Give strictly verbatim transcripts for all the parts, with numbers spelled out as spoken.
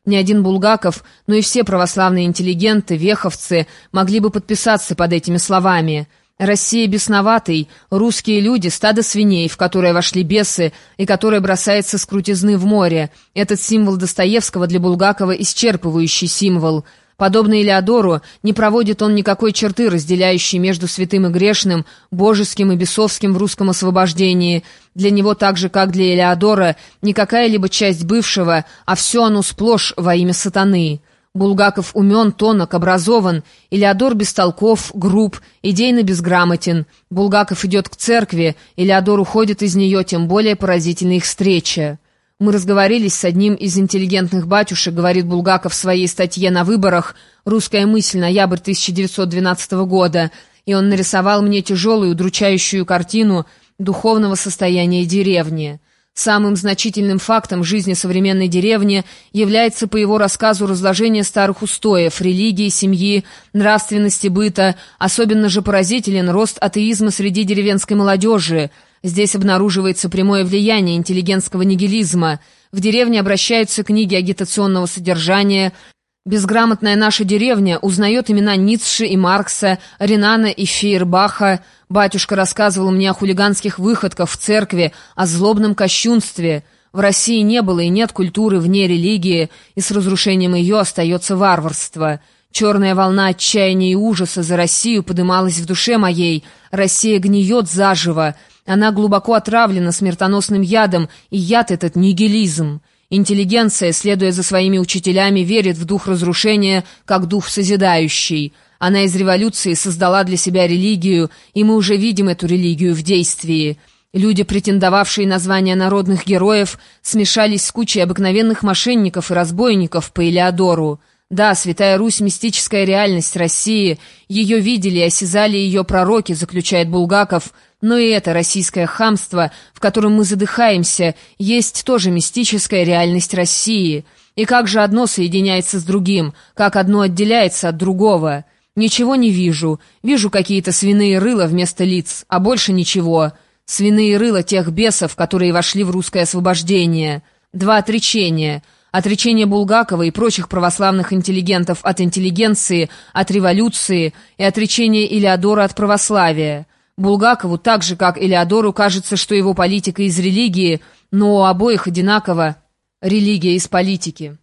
Ни один Булгаков, но и все православные интеллигенты, веховцы могли бы подписаться под этими словами. Россия бесноватый, русские люди — стадо свиней, в которое вошли бесы, и которое бросается с крутизны в море. Этот символ Достоевского для Булгакова исчерпывающий символ. Подобно Элеодору, не проводит он никакой черты, разделяющей между святым и грешным, божеским и бесовским в русском освобождении. Для него, так же, как для Элеодора, не какая-либо часть бывшего, а все оно сплошь во имя сатаны. Булгаков умен, тонок, образован, Элеодор бестолков, груб, идейно безграмотен. Булгаков идет к церкви, Элеодор уходит из нее, тем более поразительна их встреча. «Мы разговорились с одним из интеллигентных батюшек», — говорит Булгаков в своей статье «На выборах. Русская мысль. Ноябрь тысяча девятьсот двенадцатого года», и он нарисовал мне тяжелую, удручающую картину духовного состояния деревни. Самым значительным фактом жизни современной деревни является, по его рассказу, разложение старых устоев, религии, семьи, нравственности, быта. Особенно же поразителен рост атеизма среди деревенской молодежи. Здесь обнаруживается прямое влияние интеллигентского нигилизма. В деревне обращаются книги агитационного содержания. Безграмотная наша деревня узнает имена Ницше и Маркса, Ренана и Фейербаха. Батюшка рассказывал мне о хулиганских выходках в церкви, о злобном кощунстве. В России не было и нет культуры вне религии, и с разрушением ее остается варварство. Черная волна отчаяния и ужаса за Россию подымалась в душе моей. Россия гниет заживо. Она глубоко отравлена смертоносным ядом, и яд этот — нигилизм. Интеллигенция, следуя за своими учителями, верит в дух разрушения, как дух созидающий. Она из революции создала для себя религию, и мы уже видим эту религию в действии. Люди, претендовавшие на звание народных героев, смешались с кучей обыкновенных мошенников и разбойников по Элеодору. Да, Святая Русь — мистическая реальность России, ее видели и осязали ее пророки, заключает Булгаков, но и это российское хамство, в котором мы задыхаемся, есть тоже мистическая реальность России. И как же одно соединяется с другим, как одно отделяется от другого? Ничего не вижу, вижу какие-то свиные рыла вместо лиц, а больше ничего. Свиные рыла тех бесов, которые вошли в русское освобождение. Два отречения — отречение Булгакова и прочих православных интеллигентов от интеллигенции, от революции, и отречение Элеодора от православия. Булгакову, так же как Элеодору, кажется, что его политика из религии, но у обоих одинаково религия из политики.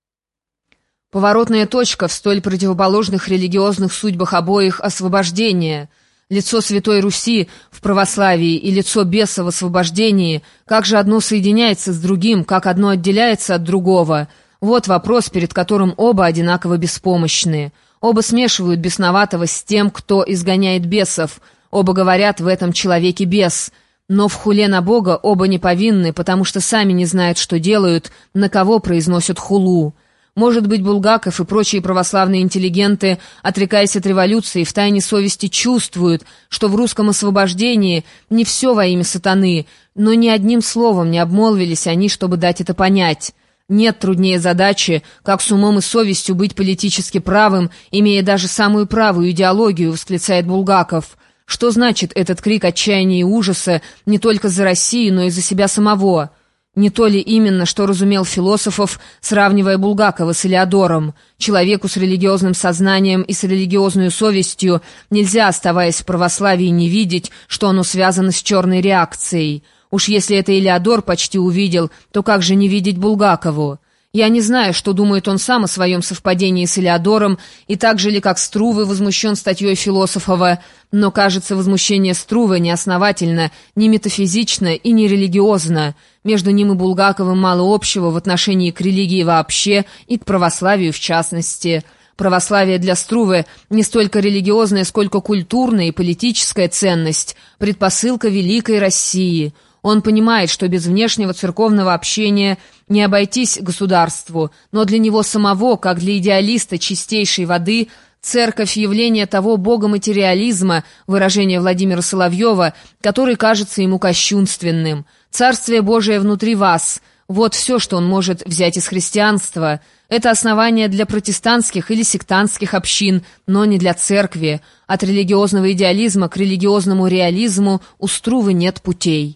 Поворотная точка в столь противоположных религиозных судьбах обоих — освобождение. Лицо Святой Руси в православии и лицо беса в освобождении, как же одно соединяется с другим, как одно отделяется от другого? Вот вопрос, перед которым оба одинаково беспомощны. Оба смешивают бесноватого с тем, кто изгоняет бесов. Оба говорят: в этом человеке бес. Но в хуле на Бога оба не повинны, потому что сами не знают, что делают, на кого произносят хулу. Может быть, Булгаков и прочие православные интеллигенты, отрекаясь от революции, в тайне совести чувствуют, что в русском освобождении не все во имя сатаны, но ни одним словом не обмолвились они, чтобы дать это понять. Нет труднее задачи, как с умом и совестью быть политически правым, имея даже самую правую идеологию, восклицает Булгаков. Что значит этот крик отчаяния и ужаса не только за Россию, но и за себя самого? Не то ли именно, что разумел философов, сравнивая Булгакова с Элеодором? Человеку с религиозным сознанием и с религиозной совестью нельзя, оставаясь в православии, не видеть, что оно связано с черной реакцией. Уж если это Элеодор почти увидел, то как же не видеть Булгакову? Я не знаю, что думает он сам о своем совпадении с Элеодором, и так же ли, как Струве, возмущен статьей Философова, но, кажется, возмущение Струве неосновательно, не метафизично и не религиозно. Между ним и Булгаковым мало общего в отношении к религии вообще и к православию в частности. Православие для Струве не столько религиозная, сколько культурная и политическая ценность, предпосылка великой России. Он понимает, что без внешнего церковного общения не обойтись государству, но для него самого, как для идеалиста чистейшей воды, церковь — явление того богоматериализма, выражение Владимира Соловьева, который кажется ему кощунственным. «Царствие Божие внутри вас» — вот все, что он может взять из христианства. Это основание для протестантских или сектантских общин, но не для церкви. От религиозного идеализма к религиозному реализму у Струве нет путей.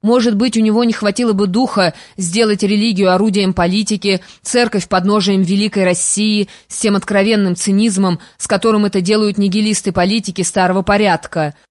Может быть, у него не хватило бы духа сделать религию орудием политики, церковь подножием великой России с тем откровенным цинизмом, с которым это делают нигилисты политики старого порядка.